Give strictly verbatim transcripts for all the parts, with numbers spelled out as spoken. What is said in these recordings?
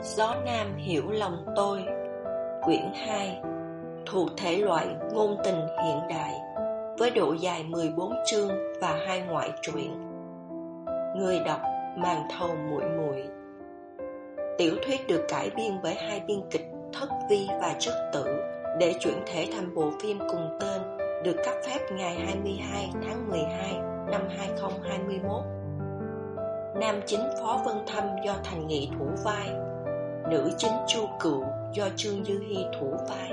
Gió Nam hiểu lòng tôi. Quyển hai, thuộc thể loại ngôn tình hiện đại, với độ dài mười bốn chương và hai ngoại truyện. Người đọc Màn Thầu Muội Muội. Tiểu thuyết được cải biên bởi hai biên kịch Thất Vi và Chất Tử để chuyển thể thành bộ phim cùng tên, được cấp phép ngày hai mươi hai tháng mười hai năm hai nghìn không trăm hai mươi mốt. Nam chính Phó Vân Thâm do Thành Nghị thủ vai, nữ chính Chu Cựu do Trương Như Hi thủ vai.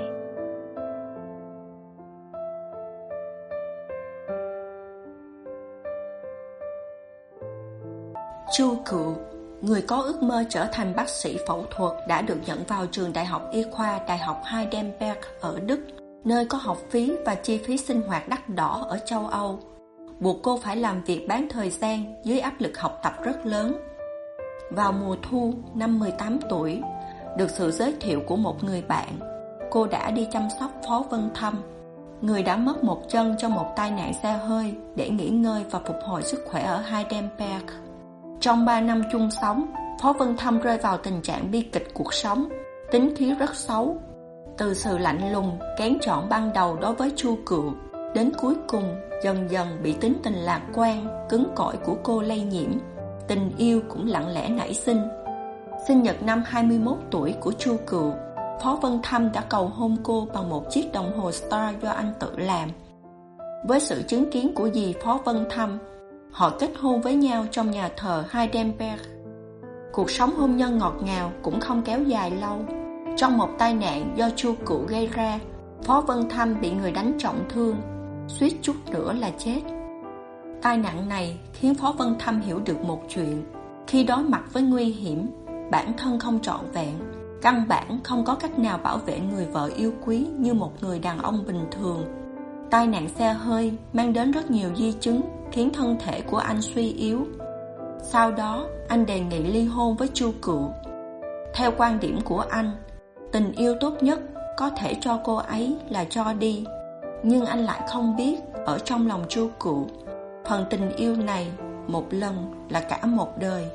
Chu Cựu, người có ước mơ trở thành bác sĩ phẫu thuật, đã được nhận vào trường Đại học Y khoa Đại học Heidelberg ở Đức, nơi có học phí và chi phí sinh hoạt đắt đỏ ở châu Âu, buộc cô phải làm việc bán thời gian dưới áp lực học tập rất lớn. Vào mùa thu năm mười tám tuổi, được sự giới thiệu của một người bạn, cô đã đi chăm sóc Phó Vân Thâm, người đã mất một chân trong một tai nạn xe hơi, để nghỉ ngơi và phục hồi sức khỏe ở Heidelberg. Trong ba năm chung sống, Phó Vân Thâm rơi vào tình trạng bi kịch cuộc sống, tính khí rất xấu. Từ sự lạnh lùng, kén chọn ban đầu đối với Chu Cựu, đến cuối cùng dần dần bị tính tình lạc quan, cứng cỏi của cô lây nhiễm. Tình yêu cũng lặng lẽ nảy sinh. Sinh nhật năm hai mươi mốt tuổi của Chu Cựu, Phó Vân Thâm đã cầu hôn cô bằng một chiếc đồng hồ Star do anh tự làm. Với sự chứng kiến của dì Phó Vân Thâm, họ kết hôn với nhau trong nhà thờ Heidelberg. Cuộc sống hôn nhân ngọt ngào cũng không kéo dài lâu. Trong một tai nạn do Chu Cựu gây ra, Phó Vân Thâm bị người đánh trọng thương, suýt chút nữa là chết. Tai nạn này khiến Phó Vân Thâm hiểu được một chuyện: khi đối mặt với nguy hiểm, bản thân không trọn vẹn, căn bản không có cách nào bảo vệ người vợ yêu quý như một người đàn ông bình thường. Tai nạn xe hơi mang đến rất nhiều di chứng, khiến thân thể của anh suy yếu. Sau đó, anh đề nghị ly hôn với Chu Cựu. Theo quan điểm của anh, tình yêu tốt nhất có thể cho cô ấy là cho đi. Nhưng anh lại không biết, ở trong lòng Chu Cựu, phần tình yêu này một lần là cả một đời.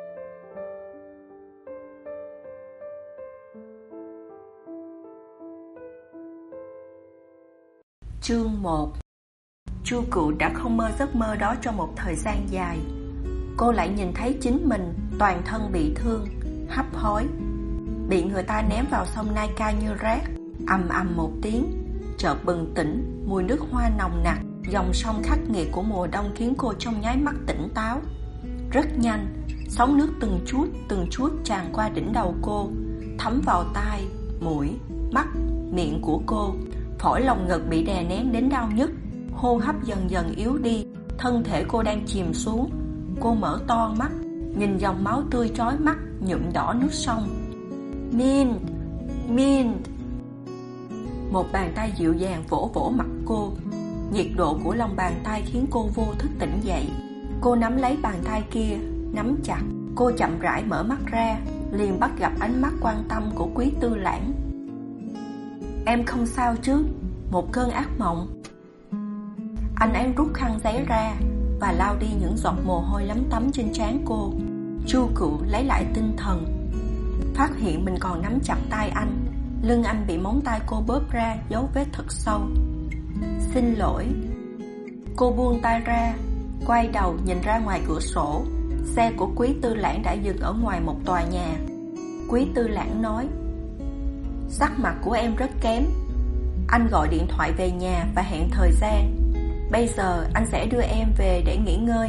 Chương một. Chu Cựu đã không mơ giấc mơ đó trong một thời gian dài. Cô lại nhìn thấy chính mình toàn thân bị thương, hấp hối, bị người ta ném vào sông Nai như rác. Ầm ầm một tiếng, chợt bừng tỉnh, mùi nước hoa nồng nặc, dòng sông khắc nghiệt của mùa đông khiến cô trong nháy mắt tỉnh táo. Rất nhanh, sóng nước từng chút từng chút tràn qua đỉnh đầu cô, thấm vào tai, mũi, mắt, miệng của cô. Phổi lồng ngực bị đè nén đến đau nhức, hô hấp dần dần yếu đi, thân thể cô đang chìm xuống. Cô mở to mắt, nhìn dòng máu tươi chói mắt nhuộm đỏ nước sông. Min, Min. Một bàn tay dịu dàng vỗ vỗ mặt cô. Nhiệt độ của lòng bàn tay khiến cô vô thức tỉnh dậy. Cô nắm lấy bàn tay kia, nắm chặt. Cô chậm rãi mở mắt ra, liền bắt gặp ánh mắt quan tâm của Quý Tư Lãng. Em không sao chứ? Một cơn ác mộng. Anh ấy rút khăn giấy ra và lau đi những giọt mồ hôi lấm tấm trên trán cô. Chu Cựu lấy lại tinh thần, phát hiện mình còn nắm chặt tay anh. Lưng anh bị móng tay cô bóp ra dấu vết thật sâu. Xin lỗi. Cô buông tay ra, quay đầu nhìn ra ngoài cửa sổ. Xe của Quý Tư Lãng đã dừng ở ngoài một tòa nhà. Quý Tư Lãng nói: Sắc mặt của em rất kém. Anh gọi điện thoại về nhà và hẹn thời gian. Bây giờ anh sẽ đưa em về để nghỉ ngơi.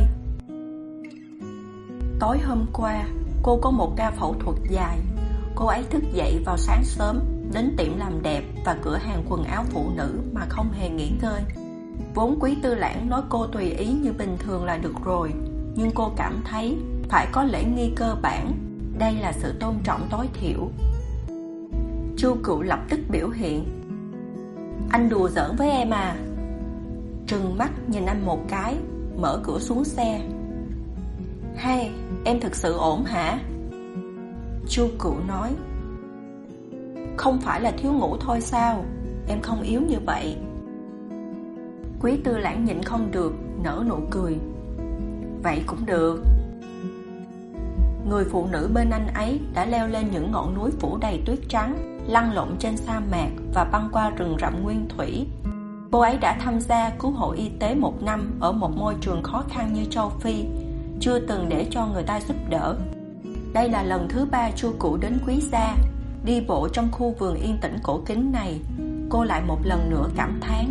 Tối hôm qua, cô có một ca phẫu thuật dài. Cô ấy thức dậy vào sáng sớm, đến tiệm làm đẹp và cửa hàng quần áo phụ nữ mà không hề nghỉ ngơi. Vốn Quý Tư Lãng nói cô tùy ý như bình thường là được rồi, nhưng cô cảm thấy phải có lễ nghi cơ bản. Đây là sự tôn trọng tối thiểu. Chu Cựu lập tức biểu hiện: Anh đùa giỡn với em à? Trừng mắt nhìn anh một cái, mở cửa xuống xe. Hay, em thực sự ổn hả? Chu Cựu nói: Không phải là thiếu ngủ thôi sao? Em không yếu như vậy. Quý Tư Lãng nhịn không được, nở nụ cười. Vậy cũng được. người phụ nữ bên anh ấy đã leo lên những ngọn núi phủ đầy tuyết trắng, lăn lộn trên sa mạc và băng qua rừng rậm nguyên thủy. Cô ấy đã tham gia cứu hộ y tế một năm ở một môi trường khó khăn như châu Phi, chưa từng để cho người ta giúp đỡ. Đây là lần thứ ba Chu Cụ đến Quý Gia. Đi bộ trong khu vườn yên tĩnh cổ kính này, cô lại một lần nữa cảm thán: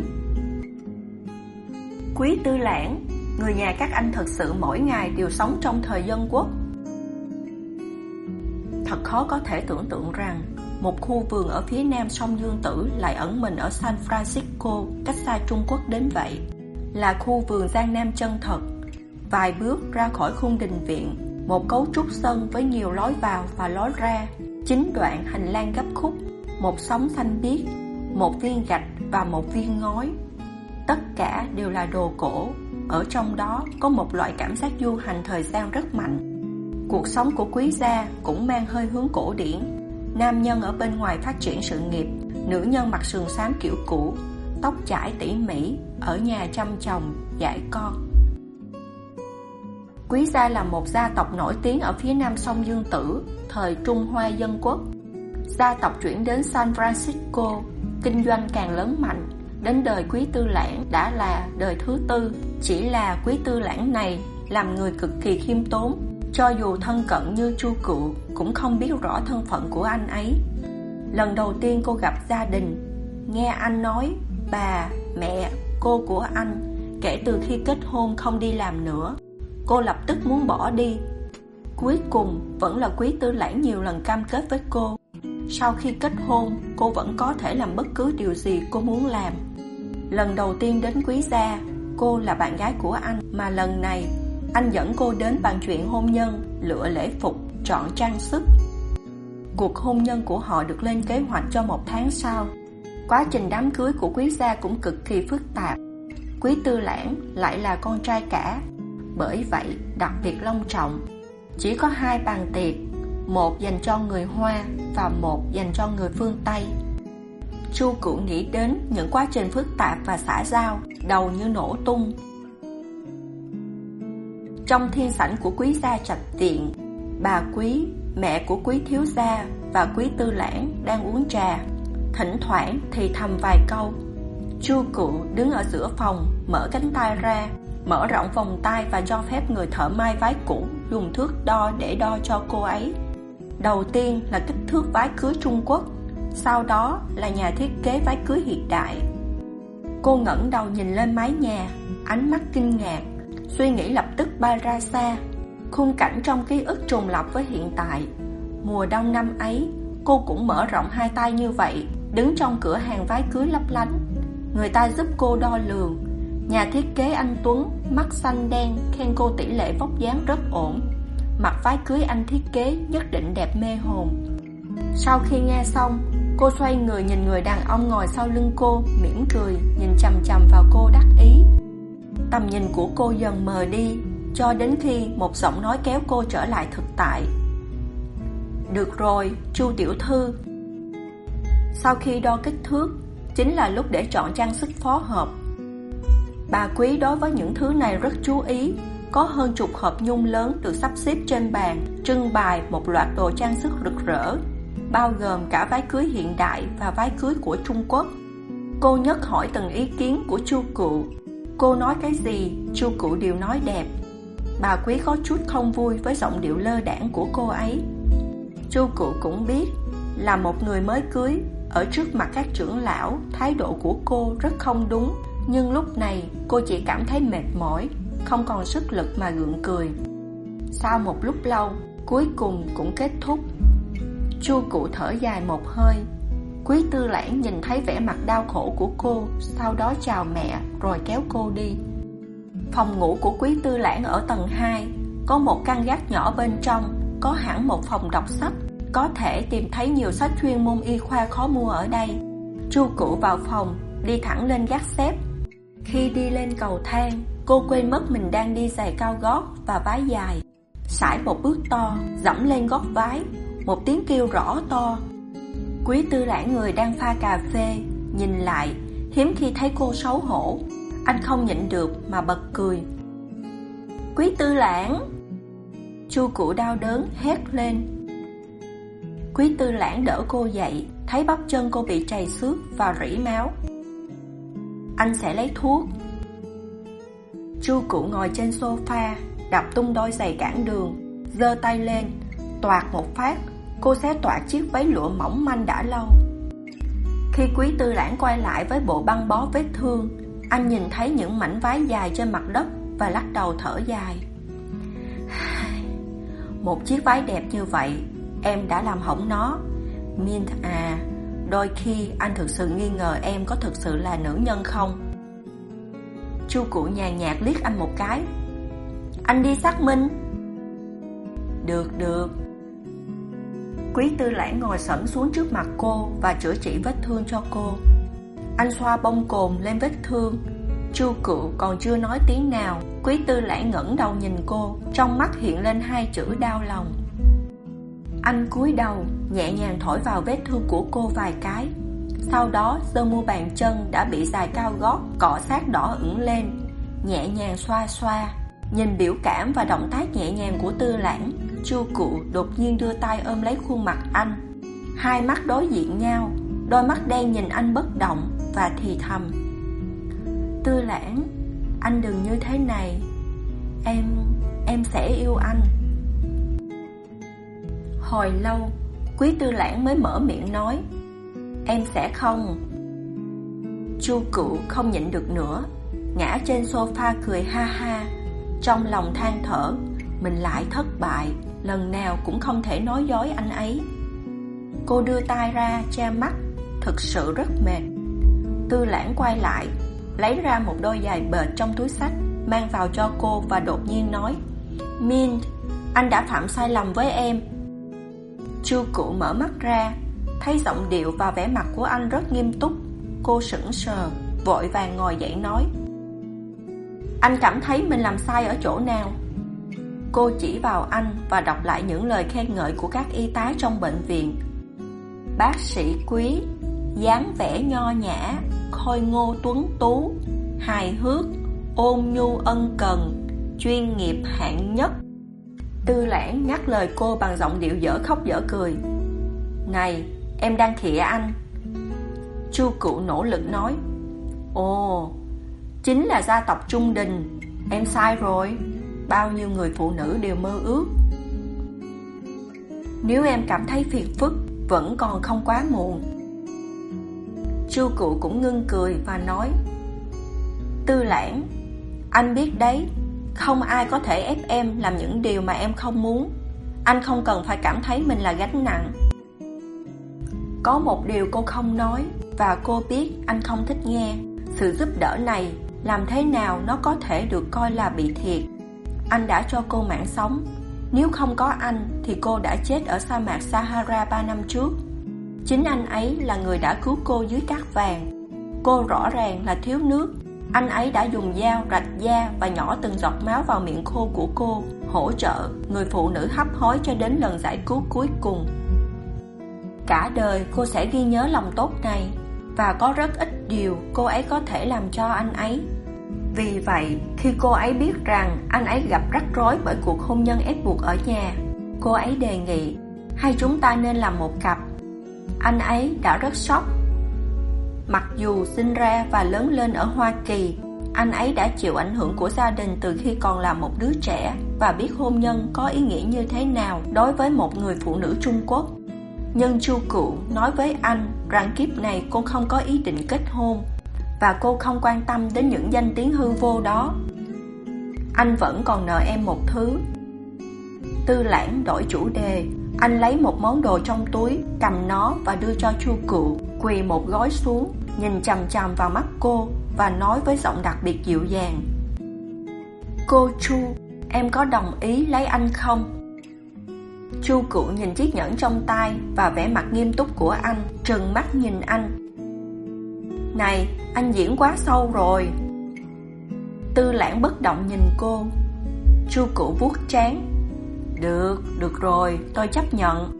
Quý Tư Lãng, người nhà các anh thực sự mỗi ngày đều sống trong thời dân quốc. Thật khó có thể tưởng tượng rằng một khu vườn ở phía nam sông Dương Tử lại ẩn mình ở San Francisco, cách xa Trung Quốc đến vậy. Là khu vườn Giang Nam chân thật. Vài bước ra khỏi khung đình viện, một cấu trúc sân với nhiều lối vào và lối ra, chín đoạn hành lang gấp khúc, một sóng xanh biếc, một viên gạch và một viên ngói. Tất cả đều là đồ cổ. Ở trong đó có một loại cảm giác du hành thời gian rất mạnh. Cuộc sống của Quý Gia cũng mang hơi hướng cổ điển. Nam nhân ở bên ngoài phát triển sự nghiệp, nữ nhân mặc sườn xám kiểu cũ, tóc chải tỉ mỉ, ở nhà chăm chồng, dạy con. Quý Gia là một gia tộc nổi tiếng ở phía nam sông Dương Tử, thời Trung Hoa Dân Quốc. Gia tộc chuyển đến San Francisco, kinh doanh càng lớn mạnh. Đến đời Quý Tư Lãng đã là đời thứ tư. Chỉ là Quý Tư Lãng này làm người cực kỳ khiêm tốn, cho dù thân cận như Chu Cụ cũng không biết rõ thân phận của anh ấy. Lần đầu tiên cô gặp gia đình, nghe anh nói bà, mẹ, cô của anh kể từ khi kết hôn không đi làm nữa, cô lập tức muốn bỏ đi. Cuối cùng vẫn là Quý Tư Lãng nhiều lần cam kết với cô, sau khi kết hôn cô vẫn có thể làm bất cứ điều gì cô muốn làm. Lần đầu tiên đến Quý Gia, cô là bạn gái của anh, mà lần này anh dẫn cô đến bàn chuyện hôn nhân, lựa lễ phục, chọn trang sức. Cuộc hôn nhân của họ được lên kế hoạch cho một tháng sau. Quá trình đám cưới của Quý Gia cũng cực kỳ phức tạp. Quý Tư Lãng lại là con trai cả, bởi vậy đặc biệt long trọng. Chỉ có hai bàn tiệc, một dành cho người Hoa và một dành cho người phương Tây. Chu Cụ nghĩ đến những quá trình phức tạp và xã giao, đầu như nổ tung. Trong thiên sảnh của Quý Gia trạch viện, bà Quý, mẹ của Quý thiếu gia và Quý Tư Lãng đang uống trà, thỉnh thoảng thì thầm vài câu. Chu Cụ đứng ở giữa phòng, mở cánh tay ra, mở rộng vòng tay và cho phép người thợ may váy cũ dùng thước đo để đo cho cô ấy. Đầu tiên là kích thước váy cưới Trung Quốc, sau đó là nhà thiết kế váy cưới hiện đại. Cô ngẩng đầu nhìn lên mái nhà, ánh mắt kinh ngạc, suy nghĩ lập tức bay ra xa. Khung cảnh trong ký ức trùng lặp với hiện tại. Mùa đông năm ấy, cô cũng mở rộng hai tay như vậy, đứng trong cửa hàng váy cưới lấp lánh. Người ta giúp cô đo lường. Nhà thiết kế anh Tuấn, mắt xanh đen, khen cô tỷ lệ vóc dáng rất ổn. Mặc váy cưới anh thiết kế nhất định đẹp mê hồn. Sau khi nghe xong, cô xoay người nhìn người đàn ông ngồi sau lưng cô, mỉm cười, nhìn chằm chằm vào cô đắc ý. Tầm nhìn của cô dần mờ đi, cho đến khi một giọng nói kéo cô trở lại thực tại. Được rồi, Chu tiểu thư. Sau khi đo kích thước, chính là lúc để chọn trang sức phó hợp. Bà Quý đối với những thứ này rất chú ý. Có hơn chục hộp nhung lớn được sắp xếp trên bàn, trưng bày một loạt đồ trang sức rực rỡ, bao gồm cả váy cưới hiện đại và váy cưới của Trung Quốc. Cô nhất hỏi từng ý kiến của Chu Cụ. Cô nói cái gì, Chu Cụ đều nói đẹp. Bà Quý có chút không vui với giọng điệu lơ đãng của cô ấy. Chu Cụ cũng biết, là một người mới cưới, ở trước mặt các trưởng lão, thái độ của cô rất không đúng. Nhưng lúc này cô chỉ cảm thấy mệt mỏi, không còn sức lực mà gượng cười. Sau một lúc lâu, cuối cùng cũng kết thúc. Chu Cụ thở dài một hơi. Quý Tư Lãng nhìn thấy vẻ mặt đau khổ của cô, sau đó chào mẹ rồi kéo cô đi. Phòng ngủ của Quý Tư Lãng ở tầng hai, có một căn gác nhỏ bên trong, có hẳn một phòng đọc sách. Có thể tìm thấy nhiều sách chuyên môn y khoa khó mua ở đây. Chu Cụ vào phòng, đi thẳng lên gác xếp. Khi đi lên cầu thang, cô quên mất mình đang đi giày cao gót và váy dài. Sải một bước to, dẫm lên gót váy, một tiếng kêu rõ to. Quý Tư Lãng người đang pha cà phê, nhìn lại, hiếm khi thấy cô xấu hổ. Anh không nhịn được mà bật cười. Quý Tư Lãng! Chu Cụ đau đớn hét lên. Quý Tư Lãng đỡ cô dậy, thấy bắp chân cô bị trầy xước và rỉ máu. Anh sẽ lấy thuốc. Chu Cụ ngồi trên sofa, đập tung đôi giày cản đường, giơ tay lên, toạc một phát, cô xé toạc chiếc váy lụa mỏng manh đã lâu. Khi Quý Tư Lãng quay lại với bộ băng bó vết thương, anh nhìn thấy những mảnh vải dài trên mặt đất và lắc đầu thở dài. Một chiếc váy đẹp như vậy, em đã làm hỏng nó. Mint à, đôi khi anh thực sự nghi ngờ em có thực sự là nữ nhân không? Chu Cụ nhàn nhạt liếc anh một cái. Anh đi xác minh. Được, được. Quý Tư Lãng ngồi xổm xuống trước mặt cô và chữa trị vết thương cho cô. Anh xoa bông cồn lên vết thương. Chu Cụ còn chưa nói tiếng nào, Quý Tư Lãng ngẩng đầu nhìn cô, trong mắt hiện lên hai chữ đau lòng. Anh cúi đầu, nhẹ nhàng thổi vào vết thương của cô vài cái. Sau đó giơ mu bàn chân đã bị giày cao gót cọ sát đỏ ửng lên, nhẹ nhàng xoa xoa. Nhìn biểu cảm và động tác nhẹ nhàng của Tư Lãng, Chu Cụ đột nhiên đưa tay ôm lấy khuôn mặt anh. Hai mắt đối diện nhau, đôi mắt đen nhìn anh bất động và thì thầm. Tư Lãng, anh đừng như thế này. Em, em sẽ yêu anh. Hồi lâu, Quý Tư Lãng mới mở miệng nói. Em sẽ không. Chu Cụ không nhịn được nữa, ngã trên sofa cười ha ha, trong lòng than thở. Mình lại thất bại, lần nào cũng không thể nói dối anh ấy. Cô đưa tay ra che mắt, thực sự rất mệt. Tư Lãng quay lại, lấy ra một đôi giày bệt trong túi xách, mang vào cho cô và đột nhiên nói. Mint, anh đã phạm sai lầm với em. Chu Cụ mở mắt ra, thấy giọng điệu và vẻ mặt của anh rất nghiêm túc. Cô sững sờ, vội vàng ngồi dậy nói. Anh cảm thấy mình làm sai ở chỗ nào? Cô chỉ vào anh và đọc lại những lời khen ngợi của các y tá trong bệnh viện. Bác sĩ Quý, dáng vẻ nho nhã, khôi ngô tuấn tú, hài hước, ôn nhu ân cần, chuyên nghiệp hạng nhất. Tư Lãng nhắc lời cô bằng giọng điệu dở khóc dở cười. Này, em đang khịa anh. Chu Cụ nỗ lực nói. Ồ, chính là gia tộc Trung Đình. Em sai rồi. Bao nhiêu người phụ nữ đều mơ ước. Nếu em cảm thấy phiền phức, vẫn còn không quá muộn. Chu Cụ cũng ngưng cười và nói. Tư Lãng, anh biết đấy, không ai có thể ép em làm những điều mà em không muốn. Anh không cần phải cảm thấy mình là gánh nặng. Có một điều cô không nói, và cô biết anh không thích nghe. Sự giúp đỡ này, làm thế nào nó có thể được coi là bị thiệt. Anh đã cho cô mạng sống. Nếu không có anh thì cô đã chết ở sa mạc Sahara ba năm trước. Chính anh ấy là người đã cứu cô dưới cát vàng. Cô rõ ràng là thiếu nước. Anh ấy đã dùng dao rạch da và nhỏ từng giọt máu vào miệng khô của cô, hỗ trợ người phụ nữ hấp hối cho đến lần giải cứu cuối cùng. Cả đời cô sẽ ghi nhớ lòng tốt này, và có rất ít điều cô ấy có thể làm cho anh ấy. Vì vậy, khi cô ấy biết rằng anh ấy gặp rắc rối bởi cuộc hôn nhân ép buộc ở nhà, cô ấy đề nghị, hay chúng ta nên làm một cặp. Anh ấy đã rất sốc. Mặc dù sinh ra và lớn lên ở Hoa Kỳ, anh ấy đã chịu ảnh hưởng của gia đình từ khi còn là một đứa trẻ và biết hôn nhân có ý nghĩa như thế nào đối với một người phụ nữ Trung Quốc. Nhưng Chu Cụ nói với anh rằng kiếp này cô không có ý định kết hôn, và cô không quan tâm đến những danh tiếng hư vô đó. Anh vẫn còn nợ em một thứ. Tư Lãng đổi chủ đề. Anh lấy một món đồ trong túi, cầm nó và đưa cho Chu Cụ, quỳ một gối xuống, nhìn chằm chằm vào mắt cô và nói với giọng đặc biệt dịu dàng. Cô Chu, em có đồng ý lấy anh không? Chu Cụ nhìn chiếc nhẫn trong tay và vẻ mặt nghiêm túc của anh, trừng mắt nhìn anh. Này, anh diễn quá sâu rồi. Tư Lãng bất động nhìn cô. Chu Cụ vuốt trán. Được, được rồi, tôi chấp nhận.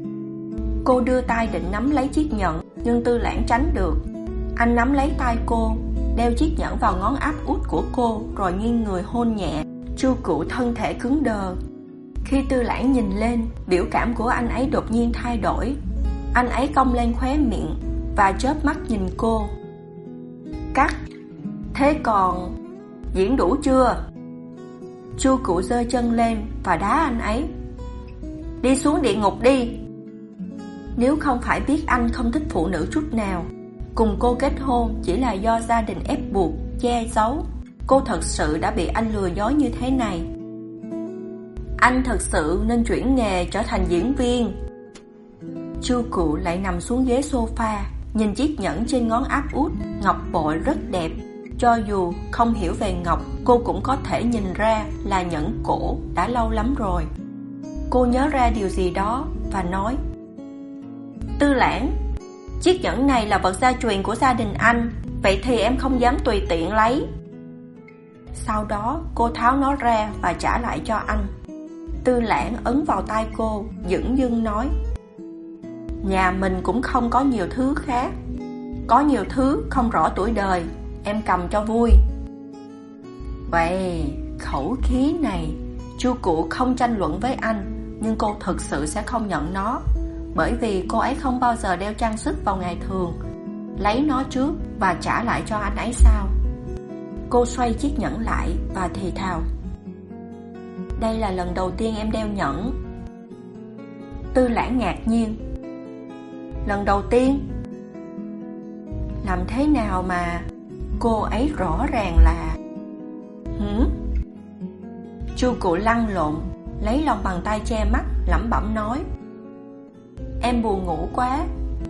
Cô đưa tay định nắm lấy chiếc nhẫn, nhưng Tư Lãng tránh được. Anh nắm lấy tay cô, đeo chiếc nhẫn vào ngón áp út của cô, rồi nghiêng người hôn nhẹ. Chu Cụ thân thể cứng đờ. Khi Tư Lãng nhìn lên, biểu cảm của anh ấy đột nhiên thay đổi. Anh ấy cong lên khóe miệng và chớp mắt nhìn cô. Cắt. Thế còn diễn đủ chưa? Chu Cụ giơ chân lên và đá anh ấy. Đi xuống địa ngục đi. Nếu không phải biết anh không thích phụ nữ chút nào, cùng cô kết hôn chỉ là do gia đình ép buộc, che giấu, cô thật sự đã bị anh lừa dối như thế này. Anh thật sự nên chuyển nghề trở thành diễn viên. Chu Cụ lại nằm xuống ghế sofa, nhìn chiếc nhẫn trên ngón áp út, ngọc bội rất đẹp. Cho dù không hiểu về ngọc, cô cũng có thể nhìn ra là nhẫn cổ đã lâu lắm rồi. Cô nhớ ra điều gì đó và nói: Tư Lãng, chiếc nhẫn này là vật gia truyền của gia đình anh, vậy thì em không dám tùy tiện lấy. Sau đó cô tháo nó ra và trả lại cho anh. Tư Lãng ấn vào tay cô, dửng dưng nói: Nhà mình cũng không có nhiều thứ khác. Có nhiều thứ không rõ tuổi đời, em cầm cho vui. Vậy, khẩu khí này. Chu Cụ không tranh luận với anh, nhưng cô thực sự sẽ không nhận nó, bởi vì cô ấy không bao giờ đeo trang sức vào ngày thường. Lấy nó trước và trả lại cho anh ấy sau. Cô xoay chiếc nhẫn lại và thì thào: Đây là lần đầu tiên em đeo nhẫn. Tư Lãng ngạc nhiên: Lần đầu tiên? Làm thế nào mà cô ấy rõ ràng là... Hử? Chu Cụ lăn lộn, lấy lòng bàn tay che mắt, lẩm bẩm nói: Em buồn ngủ quá.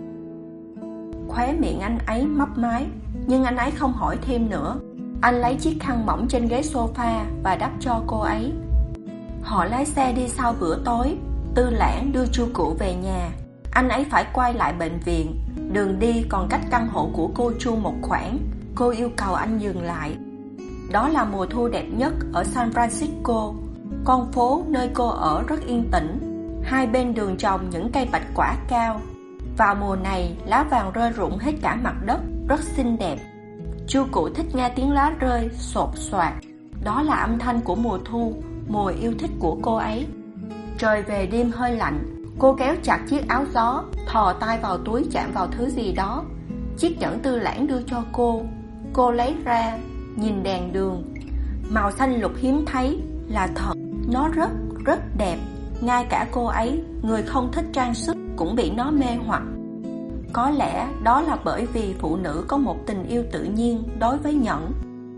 Khóe miệng anh ấy mấp máy, nhưng anh ấy không hỏi thêm nữa. Anh lấy chiếc khăn mỏng trên ghế sofa và đắp cho cô ấy. Họ lái xe đi sau bữa tối. Tư Lãng đưa Chu Cụ về nhà. Anh ấy phải quay lại bệnh viện. Đường đi còn cách căn hộ của cô Chu một khoảng. Cô yêu cầu anh dừng lại. Đó là mùa thu đẹp nhất ở San Francisco. Con phố nơi cô ở rất yên tĩnh. Hai bên đường trồng những cây bạch quả cao. Vào mùa này, lá vàng rơi rụng hết cả mặt đất, rất xinh đẹp. Chu Cụ thích nghe tiếng lá rơi xột xoạt. Đó là âm thanh của mùa thu, mùa yêu thích của cô ấy. Trời về đêm hơi lạnh. Cô kéo chặt chiếc áo gió, thò tay vào túi chạm vào thứ gì đó. Chiếc nhẫn Tư Lãng đưa cho cô. Cô lấy ra, nhìn đèn đường. Màu xanh lục hiếm thấy, là thật. Nó rất, rất đẹp. Ngay cả cô ấy, người không thích trang sức, cũng bị nó mê hoặc. Có lẽ đó là bởi vì phụ nữ có một tình yêu tự nhiên đối với nhẫn.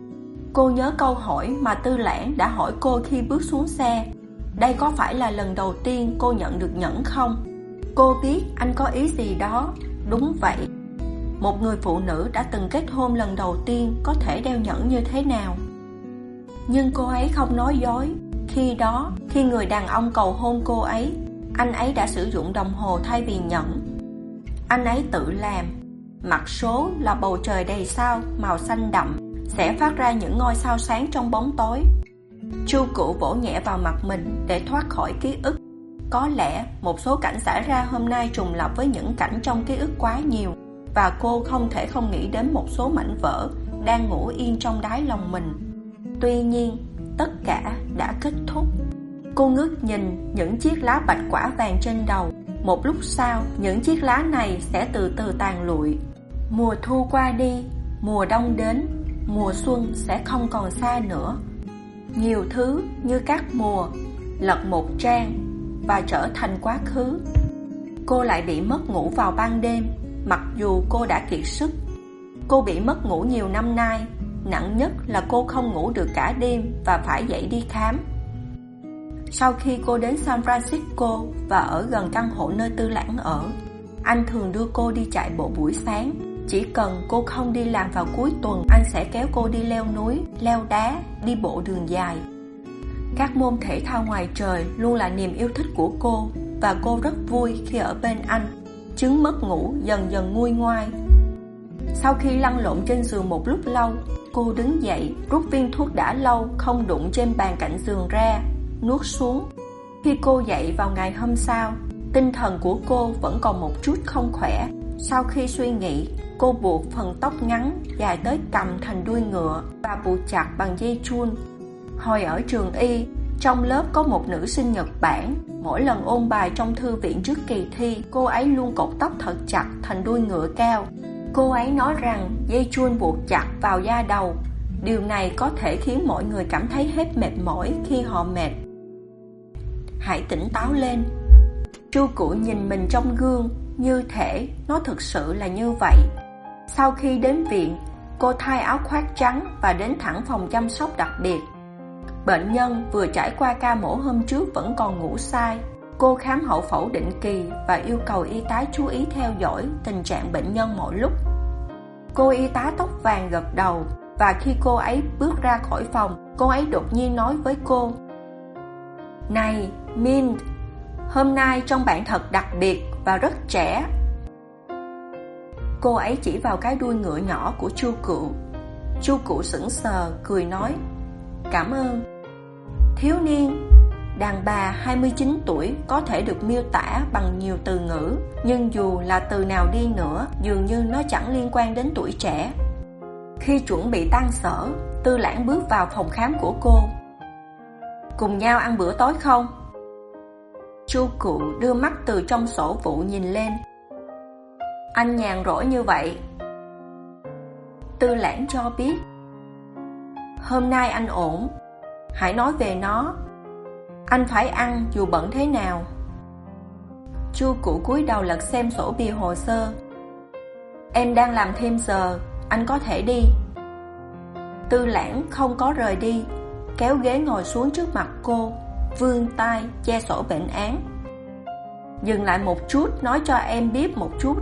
Cô nhớ câu hỏi mà Tư Lãng đã hỏi cô khi bước xuống xe. Đây có phải là lần đầu tiên cô nhận được nhẫn không? Cô biết anh có ý gì đó. Đúng vậy. Một người phụ nữ đã từng kết hôn lần đầu tiên có thể đeo nhẫn như thế nào? Nhưng cô ấy không nói dối. Khi đó, khi người đàn ông cầu hôn cô ấy, anh ấy đã sử dụng đồng hồ thay vì nhẫn. Anh ấy tự làm. Mặt số là bầu trời đầy sao màu xanh đậm, sẽ phát ra những ngôi sao sáng trong bóng tối. Chu Cụ vỗ nhẹ vào mặt mình để thoát khỏi ký ức. Có lẽ một số cảnh xảy ra hôm nay trùng lặp với những cảnh trong ký ức quá nhiều, và cô không thể không nghĩ đến một số mảnh vỡ đang ngủ yên trong đáy lòng mình. Tuy nhiên, tất cả đã kết thúc. Cô ngước nhìn những chiếc lá bạch quả vàng trên đầu. Một lúc sau, những chiếc lá này sẽ từ từ tàn lụi. Mùa thu qua đi, mùa đông đến, mùa xuân sẽ không còn xa nữa. Nhiều thứ như các mùa lật một trang và trở thành quá khứ. Cô lại bị mất ngủ vào ban đêm, mặc dù cô đã kiệt sức. Cô bị mất ngủ nhiều năm nay. Nặng nhất là cô không ngủ được cả đêm và phải dậy đi khám. Sau khi cô đến San Francisco và ở gần căn hộ nơi Tư Lãng ở, anh thường đưa cô đi chạy bộ buổi sáng. Chỉ cần cô không đi làm vào cuối tuần, anh sẽ kéo cô đi leo núi, leo đá, đi bộ đường dài. Các môn thể thao ngoài trời luôn là niềm yêu thích của cô, và cô rất vui khi ở bên anh. Chứng mất ngủ dần dần nguôi ngoai. Sau khi lăn lộn trên giường một lúc lâu, cô đứng dậy, rút viên thuốc đã lâu không đụng trên bàn cạnh giường ra, nuốt xuống. Khi cô dậy vào ngày hôm sau, tinh thần của cô vẫn còn một chút không khỏe. Sau khi suy nghĩ, cô buộc phần tóc ngắn dài tới cằm thành đuôi ngựa và buộc chặt bằng dây chun. Hồi ở trường y, Trong lớp có một nữ sinh Nhật Bản. Mỗi lần ôn bài trong thư viện trước kỳ thi, cô ấy luôn cột tóc thật chặt thành đuôi ngựa cao. Cô ấy nói rằng dây chuông buộc chặt vào da đầu. Điều này có thể khiến mọi người cảm thấy hết mệt mỏi khi họ mệt. Hãy tỉnh táo lên. Chu Cụ nhìn mình trong gương, như thể nó thực sự là như vậy. Sau khi đến viện, cô thay áo khoác trắng và đến thẳng phòng chăm sóc đặc biệt. Bệnh nhân vừa trải qua ca mổ hôm trước vẫn còn ngủ say. Cô khám hậu phẫu định kỳ và yêu cầu y tá chú ý theo dõi tình trạng bệnh nhân mọi lúc. Cô y tá tóc vàng gật đầu, và khi cô ấy bước ra khỏi phòng, cô ấy đột nhiên nói với cô: "Này, Min, hôm nay trông bạn thật đặc biệt và rất trẻ." Cô ấy chỉ vào cái đuôi ngựa nhỏ của Chu Cụ. Chu Cụ sững sờ, cười nói: "Cảm ơn." Thiếu niên, đàn bà hai mươi chín tuổi có thể được miêu tả bằng nhiều từ ngữ, nhưng dù là từ nào đi nữa, dường như nó chẳng liên quan đến tuổi trẻ. Khi chuẩn bị tan sở, Tư Lãng bước vào phòng khám của cô. "Cùng nhau ăn bữa tối không?" Chu Cụ đưa mắt từ trong sổ vụ nhìn lên. "Anh nhàn rỗi như vậy." Tư Lãng cho biết: "Hôm nay anh ổn. Hãy nói về nó. Anh phải ăn dù bận thế nào." Chu Cụ cúi đầu lật xem sổ bìa hồ sơ. "Em đang làm thêm giờ, anh có thể đi." Tư Lãng không có rời đi, kéo ghế ngồi xuống trước mặt cô, vươn tay che sổ bệnh án. "Dừng lại một chút, nói cho em biết một chút."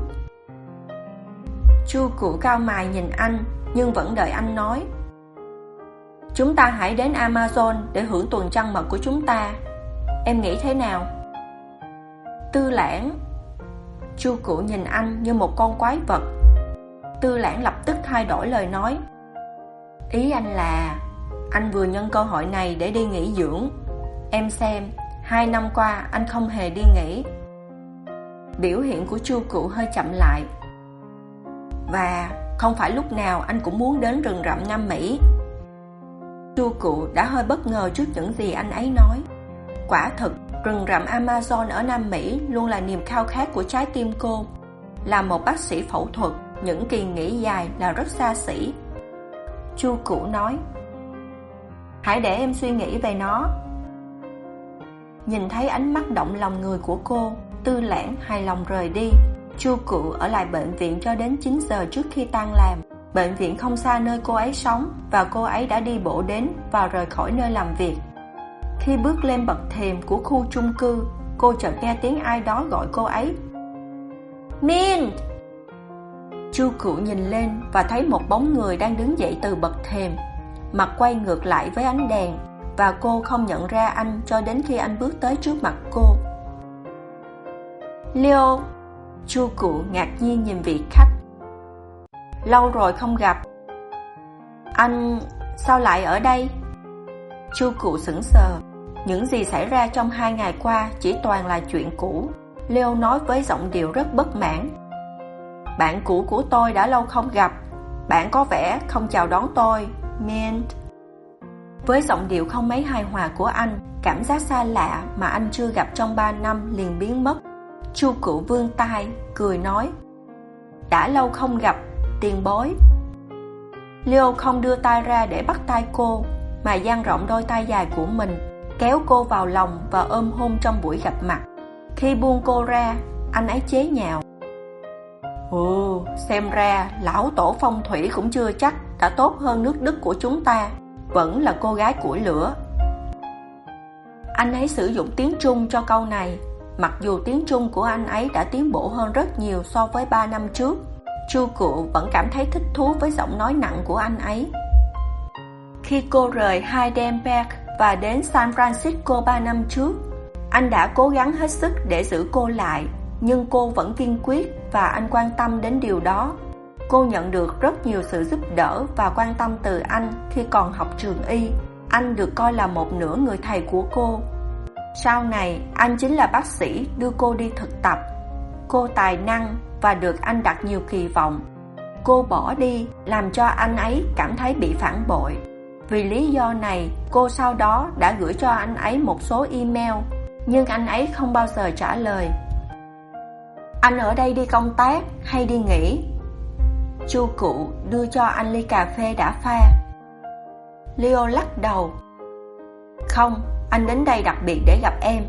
Chu Cụ cau mày nhìn anh, nhưng vẫn đợi anh nói. "Chúng ta hãy đến Amazon để hưởng tuần trăng mật của chúng ta. Em nghĩ thế nào?" Tư Lãng. Chu Cụ nhìn anh như một con quái vật. Tư Lãng lập tức thay đổi lời nói. "Ý anh là anh vừa nhân cơ hội này để đi nghỉ dưỡng. Em xem, hai năm qua anh không hề đi nghỉ." Biểu hiện của Chu Cụ hơi chậm lại. "Và không phải lúc nào anh cũng muốn đến rừng rậm Nam Mỹ." Chu Cụ đã hơi bất ngờ trước những gì anh ấy nói. Quả thực, rừng rậm Amazon ở Nam Mỹ luôn là niềm khao khát của trái tim cô. Là một bác sĩ phẫu thuật, những kỳ nghỉ dài là rất xa xỉ. Chu Cụ nói: "Hãy để em suy nghĩ về nó." Nhìn thấy ánh mắt động lòng người của cô, Tư Lãng hài lòng rời đi. Chu Cụ ở lại bệnh viện cho đến chín giờ trước khi tan làm. Bệnh viện không xa nơi cô ấy sống, và cô ấy đã đi bộ đến và rời khỏi nơi làm việc. Khi bước lên bậc thềm của khu chung cư, cô chợt nghe tiếng ai đó gọi cô ấy. "Min!" Chu Cụ nhìn lên và thấy một bóng người đang đứng dậy từ bậc thềm, mặt quay ngược lại với ánh đèn, và cô không nhận ra anh cho đến khi anh bước tới trước mặt cô. "Leo!" Chu Cụ ngạc nhiên nhìn vị khách. "Lâu rồi không gặp. Anh sao lại ở đây?" Chu Cụ sững sờ. Những gì xảy ra trong hai ngày qua chỉ toàn là chuyện cũ. Leo nói với giọng điệu rất bất mãn. "Bạn cũ của tôi đã lâu không gặp. Bạn có vẻ không chào đón tôi, Min." Với giọng điệu không mấy hài hòa của anh, cảm giác xa lạ mà anh chưa gặp trong ba năm liền biến mất. Chu Cụ vươn tay, cười nói: "Đã lâu không gặp, tiền bối." Leo không đưa tay ra để bắt tay cô, mà dang rộng đôi tay dài của mình, kéo cô vào lòng và ôm hôn trong buổi gặp mặt. Khi buông cô ra, anh ấy chế nhạo: "Ồ, xem ra lão tổ phong thủy cũng chưa chắc đã tốt hơn nước Đức của chúng ta, vẫn là cô gái củi lửa." Anh ấy sử dụng tiếng Trung cho câu này, mặc dù tiếng Trung của anh ấy đã tiến bộ hơn rất nhiều so với ba năm trước. Chu Cụ vẫn cảm thấy thích thú với giọng nói nặng của anh ấy. Khi cô rời Heidelberg và đến San Francisco ba năm trước, anh đã cố gắng hết sức để giữ cô lại, nhưng cô vẫn kiên quyết và anh quan tâm đến điều đó. Cô nhận được rất nhiều sự giúp đỡ và quan tâm từ anh khi còn học trường y. Anh được coi là một nửa người thầy của cô. Sau này, anh chính là bác sĩ đưa cô đi thực tập. Cô tài năng và được anh đặt nhiều kỳ vọng. Cô bỏ đi làm cho anh ấy cảm thấy bị phản bội. Vì lý do này, cô sau đó đã gửi cho anh ấy một số email, nhưng anh ấy không bao giờ trả lời. Anh ở đây đi công tác hay đi nghỉ? Chu cụ đưa cho anh ly cà phê đã pha. Leo lắc đầu. Không, anh đến đây đặc biệt để gặp em.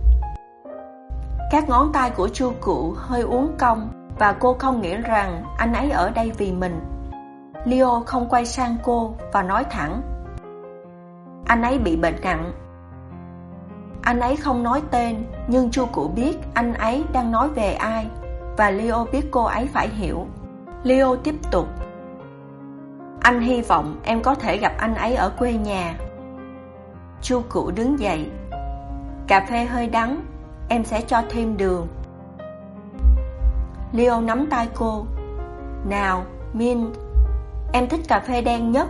Các ngón tay của Chu cụ hơi uốn cong, và cô không nghĩ rằng anh ấy ở đây vì mình. Leo không quay sang cô và nói thẳng. Anh ấy bị bệnh nặng. Anh ấy không nói tên, nhưng Chu cụ biết anh ấy đang nói về ai, và Leo biết cô ấy phải hiểu. Leo tiếp tục. Anh hy vọng em có thể gặp anh ấy ở quê nhà. Chu cụ đứng dậy. Cà phê hơi đắng, em sẽ cho thêm đường. Leo nắm tay cô. Nào, Min, em thích cà phê đen nhất.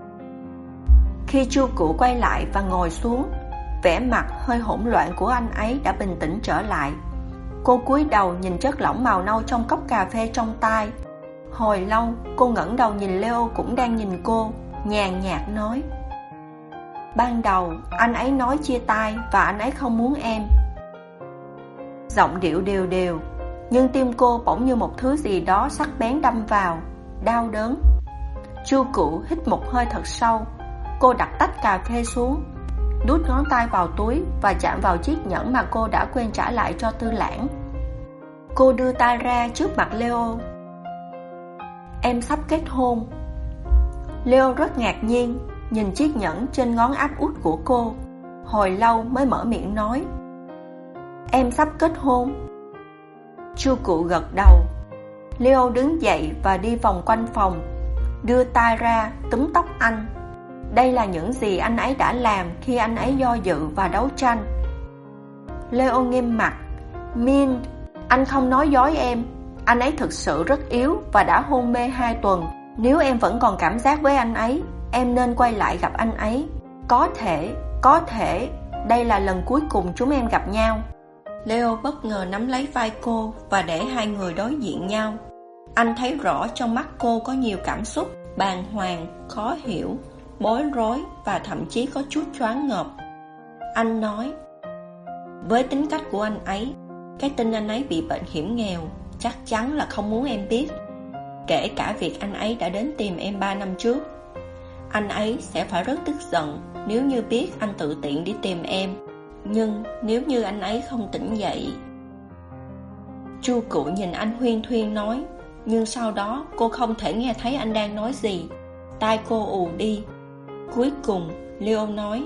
Khi Chu cụ quay lại và ngồi xuống, vẻ mặt hơi hỗn loạn của anh ấy đã bình tĩnh trở lại. Cô cúi đầu nhìn chất lỏng màu nâu trong cốc cà phê trong tay. Hồi lâu, cô ngẩng đầu nhìn Leo cũng đang nhìn cô, nhàn nhạt nói. Ban đầu, anh ấy nói chia tay và anh ấy không muốn em. Giọng điệu đều đều, nhưng tim cô bỗng như một thứ gì đó sắc bén đâm vào, đau đớn. Chu cụ hít một hơi thật sâu. Cô đặt tách cà phê xuống, đút ngón tay vào túi và chạm vào chiếc nhẫn mà cô đã quên trả lại cho Tư Lãng. Cô đưa tay ra trước mặt Leo. Em sắp kết hôn. Leo rất ngạc nhiên, nhìn chiếc nhẫn trên ngón áp út của cô. Hồi lâu mới mở miệng nói. Em sắp kết hôn. Chu cụ gật đầu. Leo đứng dậy và đi vòng quanh phòng, đưa tay ra túm tóc anh. Đây là những gì anh ấy đã làm khi anh ấy do dự và đấu tranh. Leo nghiêm mặt. Min, anh không nói dối em. Anh ấy thực sự rất yếu và đã hôn mê hai tuần. Nếu em vẫn còn cảm giác với anh ấy, em nên quay lại gặp anh ấy. Có thể, có thể đây là lần cuối cùng chúng em gặp nhau. Leo bất ngờ nắm lấy vai cô và để hai người đối diện nhau. Anh thấy rõ trong mắt cô có nhiều cảm xúc, bàng hoàng, khó hiểu, bối rối và thậm chí có chút choáng ngợp. Anh nói. Với tính cách của anh ấy, cái tin anh ấy bị bệnh hiểm nghèo chắc chắn là không muốn em biết. Kể cả việc anh ấy đã đến tìm em ba năm trước. Anh ấy sẽ phải rất tức giận nếu như biết anh tự tiện đi tìm em. Nhưng nếu như anh ấy không tỉnh dậy. Chu cụ nhìn anh huyên thuyên nói, nhưng sau đó cô không thể nghe thấy anh đang nói gì. Tai cô ù đi. Cuối cùng Leo nói.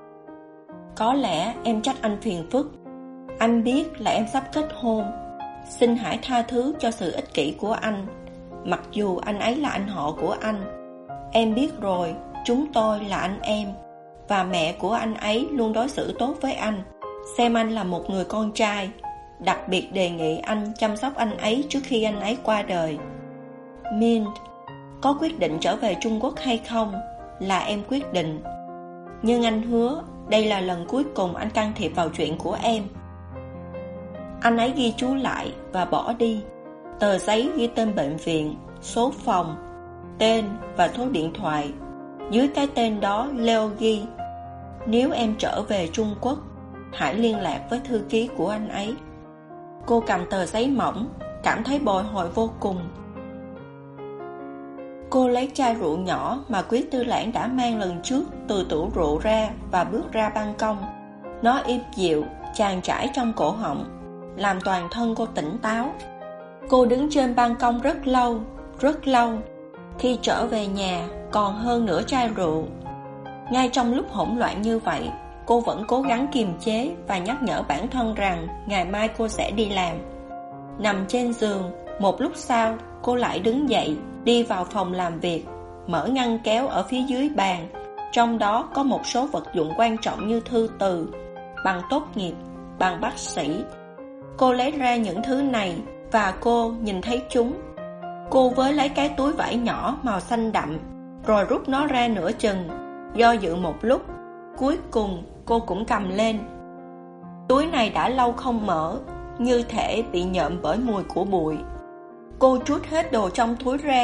Có lẽ em trách anh phiền phức. Anh biết là em sắp kết hôn. Xin hãy tha thứ cho sự ích kỷ của anh. Mặc dù anh ấy là anh họ của anh. Em biết rồi, chúng tôi là anh em. Và mẹ của anh ấy luôn đối xử tốt với anh, xem anh là một người con trai. Đặc biệt đề nghị anh chăm sóc anh ấy trước khi anh ấy qua đời. Min, có quyết định trở về Trung Quốc hay không là em quyết định. Nhưng anh hứa đây là lần cuối cùng anh can thiệp vào chuyện của em. Anh ấy ghi chú lại và bỏ đi. Tờ giấy ghi tên bệnh viện, số phòng, tên và số điện thoại. Dưới cái tên đó Leo ghi. Nếu em trở về Trung Quốc, hãy liên lạc với thư ký của anh ấy. Cô cầm tờ giấy mỏng, cảm thấy bồi hồi vô cùng. Cô lấy chai rượu nhỏ mà Quý Tư Lãng đã mang lần trước từ tủ rượu ra và bước ra ban công. Nó im dịu, tràn trải trong cổ họng, làm toàn thân cô tỉnh táo. Cô đứng trên ban công rất lâu, rất lâu. Khi trở về nhà, còn hơn nửa chai rượu. Ngay trong lúc hỗn loạn như vậy, cô vẫn cố gắng kiềm chế và nhắc nhở bản thân rằng ngày mai cô sẽ đi làm. Nằm trên giường, một lúc sau, cô lại đứng dậy, đi vào phòng làm việc, mở ngăn kéo ở phía dưới bàn. Trong đó có một số vật dụng quan trọng như thư từ, bằng tốt nghiệp, bằng bác sĩ. Cô lấy ra những thứ này và cô nhìn thấy chúng. Cô với lấy cái túi vải nhỏ màu xanh đậm, rồi rút nó ra nửa chừng, do dự một lúc. Cuối cùng cô cũng cầm lên. Túi này đã lâu không mở, như thể bị nhợm bởi mùi của bụi. Cô trút hết đồ trong túi ra,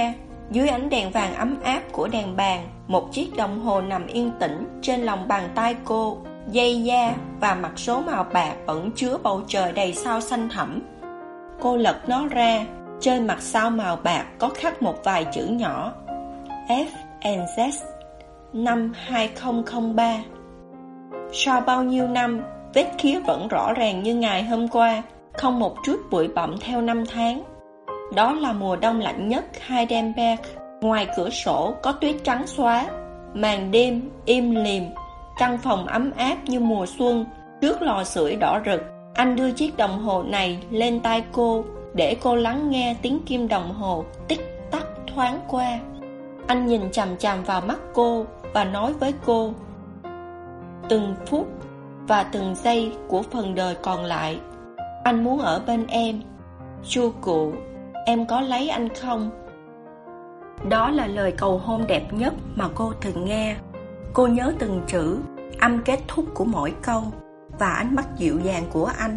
Dưới ánh đèn vàng ấm áp của đèn bàn, một chiếc đồng hồ nằm yên tĩnh trên lòng bàn tay cô. Dây da và mặt số màu bạc ẩn chứa bầu trời đầy sao xanh thẳm. Cô lật nó ra, trên mặt sao màu bạc có khắc một vài chữ nhỏ: F and Z, năm hai không không ba. Sau bao nhiêu năm, vết khía vẫn rõ ràng như ngày hôm qua, không một chút bụi bặm theo năm tháng. Đó là mùa đông lạnh nhất Heidelberg. Ngoài cửa sổ có tuyết trắng xóa, màn đêm im lìm, căn phòng ấm áp như mùa xuân. Trước lò sưởi đỏ rực, anh đưa chiếc đồng hồ này lên tay cô, để cô lắng nghe tiếng kim đồng hồ tích tắc thoáng qua. Anh nhìn chằm chằm vào mắt cô và nói với cô: từng phút và từng giây của phần đời còn lại, anh muốn ở bên em. Chu cụ, em có lấy anh không? Đó là lời cầu hôn đẹp nhất mà cô từng nghe. Cô nhớ từng chữ, âm kết thúc của mỗi câu và ánh mắt dịu dàng của anh.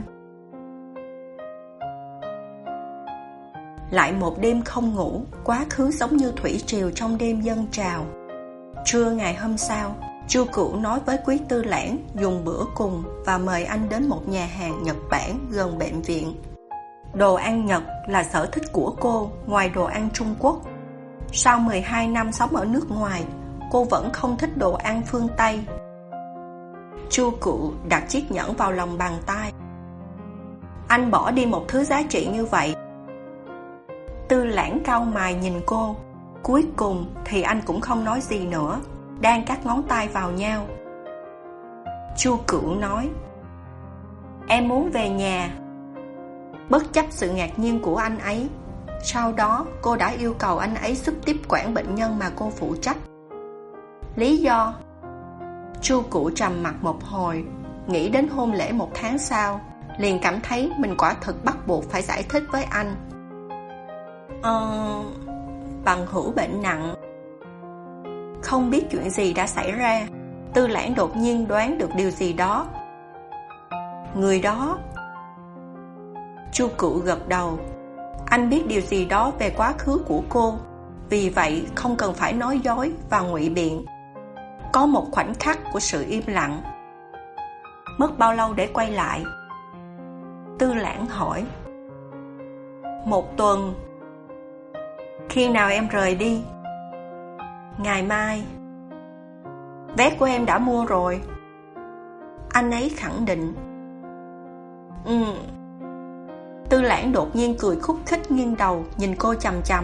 Lại một đêm không ngủ, quá khứ giống như thủy triều trong đêm dâng trào. Trưa ngày hôm sau, Chu Cửu nói với Quý Tư Lãng dùng bữa cùng và mời anh đến một nhà hàng Nhật Bản gần bệnh viện. Đồ ăn Nhật là sở thích của cô, ngoài đồ ăn Trung Quốc. Sau mười hai năm sống ở nước ngoài, cô vẫn không thích đồ ăn phương Tây. Chu Cửu đặt chiếc nhẫn vào lòng bàn tay. Anh bỏ đi một thứ giá trị như vậy. Tư Lãng cau mày nhìn cô. Cuối cùng thì anh cũng không nói gì nữa, đang cắt ngón tay vào nhau. Chu Cửu nói: em muốn về nhà. Bất chấp sự ngạc nhiên của anh ấy, sau đó cô đã yêu cầu anh ấy giúp tiếp quản bệnh nhân mà cô phụ trách. Lý do? Chu Cửu trầm mặc một hồi, nghĩ đến hôn lễ một tháng sau, liền cảm thấy mình quả thực bắt buộc phải giải thích với anh. Ờ... bằng hữu bệnh nặng. Không biết chuyện gì đã xảy ra, Tư Lãng đột nhiên đoán được điều gì đó. Người đó. Chu Cửu gật đầu. Anh biết điều gì đó về quá khứ của cô, vì vậy không cần phải nói dối và ngụy biện. Có một khoảnh khắc của sự im lặng. Mất bao lâu để quay lại? Tư Lãng hỏi. Một tuần. Khi nào em rời đi? Ngày mai. Vé của em đã mua rồi. Anh ấy khẳng định. Ừ. Tư Lãng đột nhiên cười khúc khích nghiêng đầu nhìn cô chằm chằm.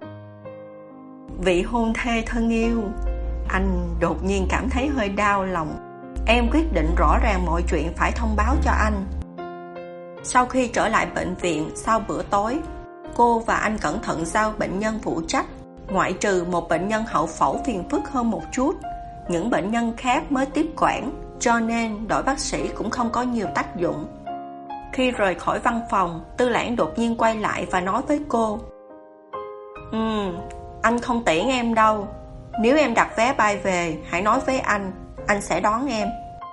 Vị hôn thê thân yêu. Anh đột nhiên cảm thấy hơi đau lòng. Em quyết định rõ ràng mọi chuyện phải thông báo cho anh. Sau khi trở lại bệnh viện sau bữa tối, cô và anh cẩn thận giao bệnh nhân phụ trách. Ngoại trừ một bệnh nhân hậu phẫu phiền phức hơn một chút, những bệnh nhân khác mới tiếp quản, cho nên đổi bác sĩ cũng không có nhiều tác dụng. Khi rời khỏi văn phòng, Tư Lãng đột nhiên quay lại và nói với cô: Ừ, anh không tiễn em đâu. Nếu em đặt vé bay về, hãy nói với anh, anh sẽ đón em.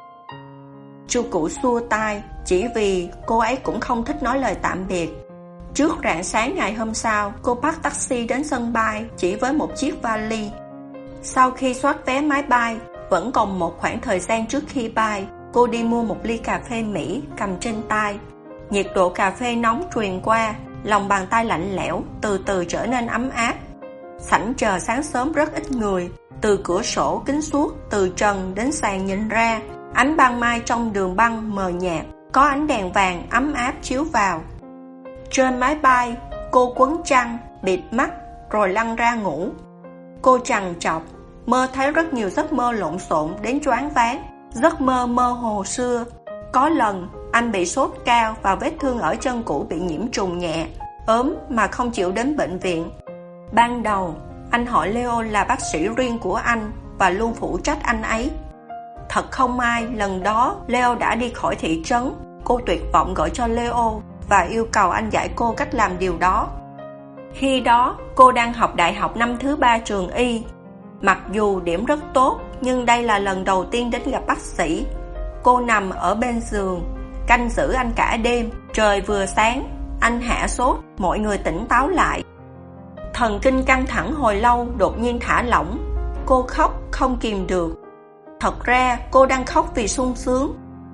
Chu Cửu xua tay, chỉ vì cô ấy cũng không thích nói lời tạm biệt. Trước rạng sáng ngày hôm sau, cô bắt taxi đến sân bay chỉ với một chiếc vali. Sau khi soát vé máy bay, vẫn còn một khoảng thời gian trước khi bay, cô đi mua một ly cà phê Mỹ cầm trên tay. Nhiệt độ cà phê nóng truyền qua, lòng bàn tay lạnh lẽo từ từ trở nên ấm áp. Sảnh chờ sáng sớm rất ít người. Từ cửa sổ kính suốt từ trần đến sàn nhìn ra, ánh ban mai trong đường băng mờ nhạt, có ánh đèn vàng ấm áp chiếu vào. Trên máy bay, cô quấn chăn, bịt mắt rồi lăn ra ngủ. Cô trằn trọc, mơ thấy rất nhiều giấc mơ lộn xộn đến choáng váng. Giấc mơ mơ hồ xưa. Có lần anh bị sốt cao và vết thương ở chân cũ bị nhiễm trùng nhẹ, ốm mà không chịu đến bệnh viện. Ban đầu anh hỏi Leo là bác sĩ riêng của anh và luôn phụ trách anh ấy. Thật không may, lần đó Leo đã đi khỏi thị trấn. Cô tuyệt vọng gọi cho Leo và yêu cầu anh dạy cô cách làm điều đó. Khi đó cô đang học đại học năm thứ ba trường y. Mặc dù điểm rất tốt, nhưng đây là lần đầu tiên đến gặp bác sĩ. Cô nằm ở bên giường, canh giữ anh cả đêm. Trời vừa sáng, anh hạ sốt, mọi người tỉnh táo lại. Thần kinh căng thẳng hồi lâu đột nhiên thả lỏng. Cô khóc không kìm được. Thật ra cô đang khóc vì sung sướng.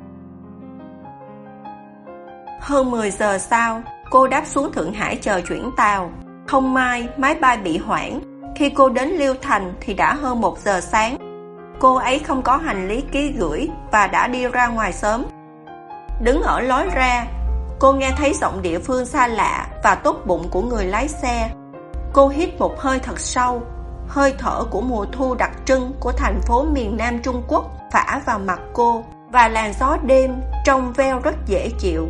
Hơn mười giờ sau, cô đáp xuống Thượng Hải chờ chuyển tàu. Không may máy bay bị hoãn. Khi cô đến Liêu Thành thì đã hơn một giờ sáng. Cô ấy không có hành lý ký gửi và đã đi ra ngoài sớm. Đứng ở lối ra, cô nghe thấy giọng địa phương xa lạ và tốt bụng của người lái xe. Cô hít một hơi thật sâu. Hơi thở của mùa thu đặc trưng của thành phố miền Nam Trung Quốc phả vào mặt cô, và làn gió đêm trong veo rất dễ chịu.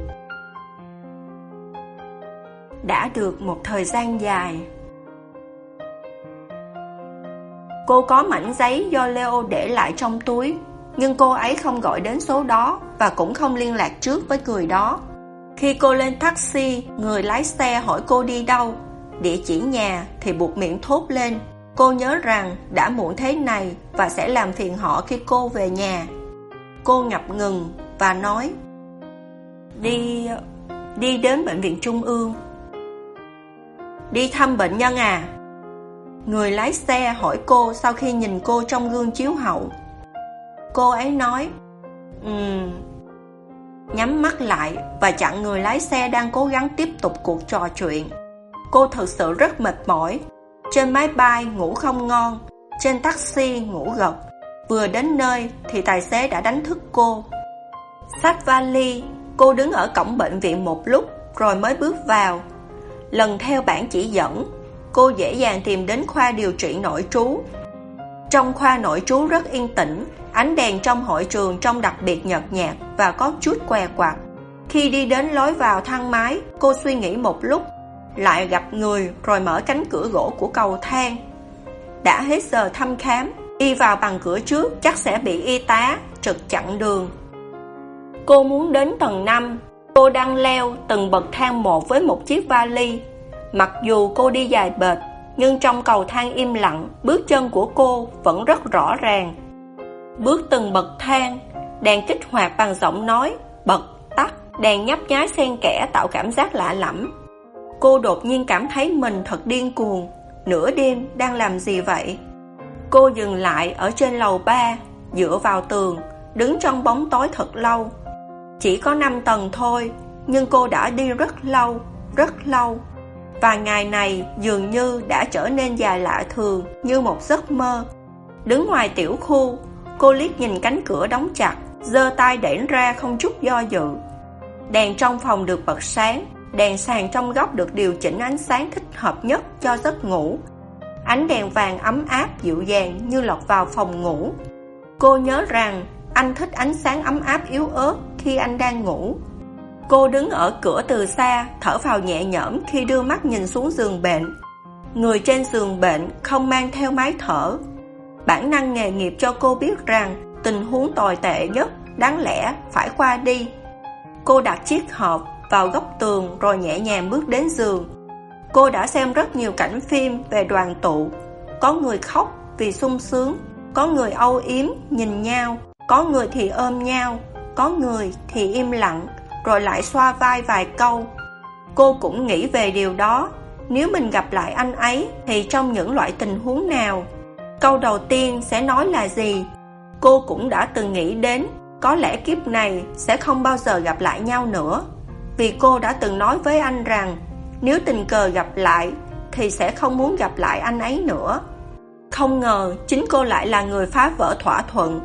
Đã được một thời gian dài. Cô có mảnh giấy do Leo để lại trong túi, nhưng cô ấy không gọi đến số đó và cũng không liên lạc trước với người đó. Khi cô lên taxi, người lái xe hỏi cô đi đâu, địa chỉ nhà thì buột miệng thốt lên. Cô nhớ rằng đã muộn thế này và sẽ làm phiền họ khi cô về nhà. Cô ngập ngừng và nói: Đi... đi đến bệnh viện Trung ương. Đi thăm bệnh nhân à? Người lái xe hỏi cô sau khi nhìn cô trong gương chiếu hậu. Cô ấy nói: Ừm... nhắm mắt lại và chặn người lái xe đang cố gắng tiếp tục cuộc trò chuyện. Cô thực sự rất mệt mỏi. Trên máy bay ngủ không ngon, trên taxi ngủ gật. Vừa đến nơi thì tài xế đã đánh thức cô. Xách vali, cô đứng ở cổng bệnh viện một lúc rồi mới bước vào. Lần theo bản chỉ dẫn, cô dễ dàng tìm đến khoa điều trị nội trú. Trong khoa nội trú rất yên tĩnh, ánh đèn trong hội trường trông đặc biệt nhợt nhạt và có chút què quặt. Khi đi đến lối vào thang máy, cô suy nghĩ một lúc, lại gặp người rồi mở cánh cửa gỗ của cầu thang. Đã hết giờ thăm khám, đi vào bằng cửa trước chắc sẽ bị y tá trực chặn đường. Cô muốn đến tầng năm. Cô đang leo từng bậc thang một với một chiếc vali. Mặc dù cô đi dài bệt, nhưng trong cầu thang im lặng, bước chân của cô vẫn rất rõ ràng. Bước từng bậc thang, đèn kích hoạt bằng giọng nói, bật, tắt, đèn nhấp nháy xen kẽ tạo cảm giác lạ lẫm. Cô đột nhiên cảm thấy mình thật điên cuồng. Nửa đêm đang làm gì vậy? Cô dừng lại ở trên lầu ba, dựa vào tường, đứng trong bóng tối thật lâu. Chỉ có năm tầng thôi, nhưng cô đã đi rất lâu, rất lâu. Và ngày này dường như đã trở nên dài lạ thường, như một giấc mơ. Đứng ngoài tiểu khu, cô liếc nhìn cánh cửa đóng chặt, giơ tay đẩy ra không chút do dự. Đèn trong phòng được bật sáng, đèn sàn trong góc được điều chỉnh ánh sáng thích hợp nhất cho giấc ngủ. Ánh đèn vàng ấm áp dịu dàng như lọt vào phòng ngủ. Cô nhớ rằng anh thích ánh sáng ấm áp yếu ớt khi anh đang ngủ. Cô đứng ở cửa từ xa, thở phào nhẹ nhõm khi đưa mắt nhìn xuống giường bệnh. Người trên giường bệnh không mang theo máy thở. Bản năng nghề nghiệp cho cô biết rằng tình huống tồi tệ nhất đáng lẽ phải qua đi. Cô đặt chiếc hộp vào góc tường rồi nhẹ nhàng bước đến giường. Cô đã xem rất nhiều cảnh phim về đoàn tụ. Có người khóc vì sung sướng, có người âu yếm nhìn nhau, có người thì ôm nhau, có người thì im lặng rồi lại xoa vai vài câu. Cô cũng nghĩ về điều đó. Nếu mình gặp lại anh ấy thì trong những loại tình huống nào? Câu đầu tiên sẽ nói là gì? Cô cũng đã từng nghĩ đến có lẽ kiếp này sẽ không bao giờ gặp lại nhau nữa. Vì cô đã từng nói với anh rằng nếu tình cờ gặp lại thì sẽ không muốn gặp lại anh ấy nữa. Không ngờ chính cô lại là người phá vỡ thỏa thuận.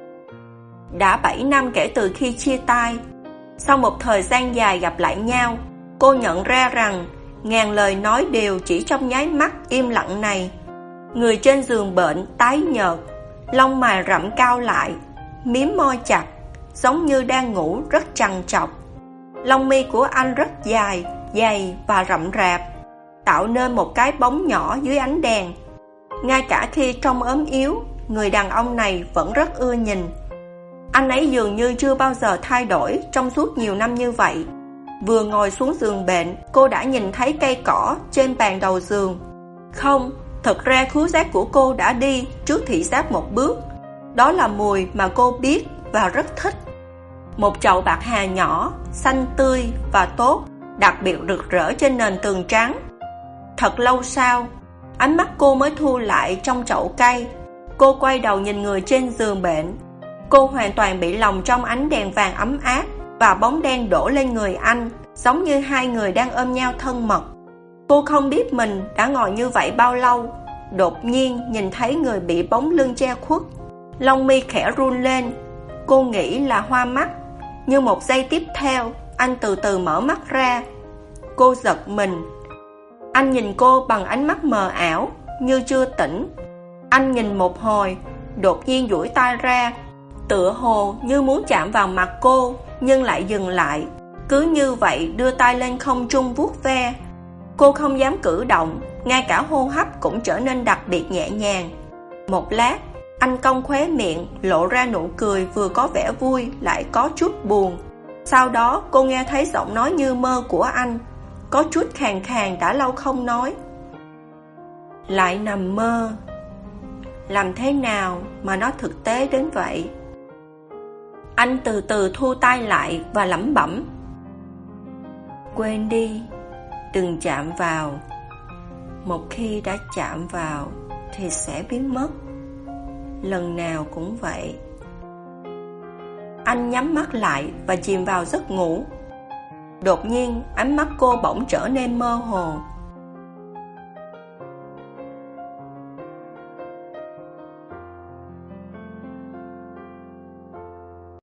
Đã bảy năm kể từ khi chia tay. Sau một thời gian dài gặp lại nhau, cô nhận ra rằng ngàn lời nói đều chỉ trong nháy mắt im lặng này. Người trên giường bệnh tái nhợt, lông mày rậm cao lại, mím môi chặt, giống như đang ngủ rất trằn trọc. Lông mi của anh rất dài, dày và rậm rạp, tạo nên một cái bóng nhỏ dưới ánh đèn. Ngay cả khi trông ốm yếu, người đàn ông này vẫn rất ưa nhìn. Anh ấy dường như chưa bao giờ thay đổi trong suốt nhiều năm như vậy. Vừa ngồi xuống giường bệnh, cô đã nhìn thấy cây cỏ trên bàn đầu giường. Không, thật ra khứu giác của cô đã đi trước thị giác một bước. Đó là mùi mà cô biết và rất thích. Một chậu bạc hà nhỏ, xanh tươi và tốt, đặc biệt rực rỡ trên nền tường trắng. Thật lâu sau, Ánh mắt cô mới thu lại trong chậu cây. Cô quay đầu nhìn người trên giường bệnh. Cô hoàn toàn bị lồng trong ánh đèn vàng ấm áp và bóng đen đổ lên người anh, giống như hai người đang ôm nhau thân mật. Cô không biết mình đã ngồi như vậy bao lâu. Đột nhiên nhìn thấy người bị bóng lưng che khuất, lông mi khẽ run lên. Cô nghĩ là hoa mắt, nhưng một giây tiếp theo anh từ từ mở mắt ra. Cô giật mình. Anh nhìn cô bằng ánh mắt mờ ảo, như chưa tỉnh. Anh nhìn một hồi, đột nhiên duỗi tay ra, tựa hồ như muốn chạm vào mặt cô, nhưng lại dừng lại. Cứ như vậy đưa tay lên không trung vuốt ve. Cô không dám cử động, ngay cả hô hấp cũng trở nên đặc biệt nhẹ nhàng. Một lát, anh cong khóe miệng, lộ ra nụ cười vừa có vẻ vui lại có chút buồn. Sau đó cô nghe thấy giọng nói như mơ của anh, có chút khàn khàn đã lâu không nói. Lại nằm mơ. Làm thế nào mà nó thực tế đến vậy? Anh từ từ thu tay lại và lẩm bẩm. Quên đi, đừng chạm vào. Một khi đã chạm vào thì sẽ biến mất. Lần nào cũng vậy. Anh nhắm mắt lại và chìm vào giấc ngủ. Đột nhiên ánh mắt cô bỗng trở nên mơ hồ.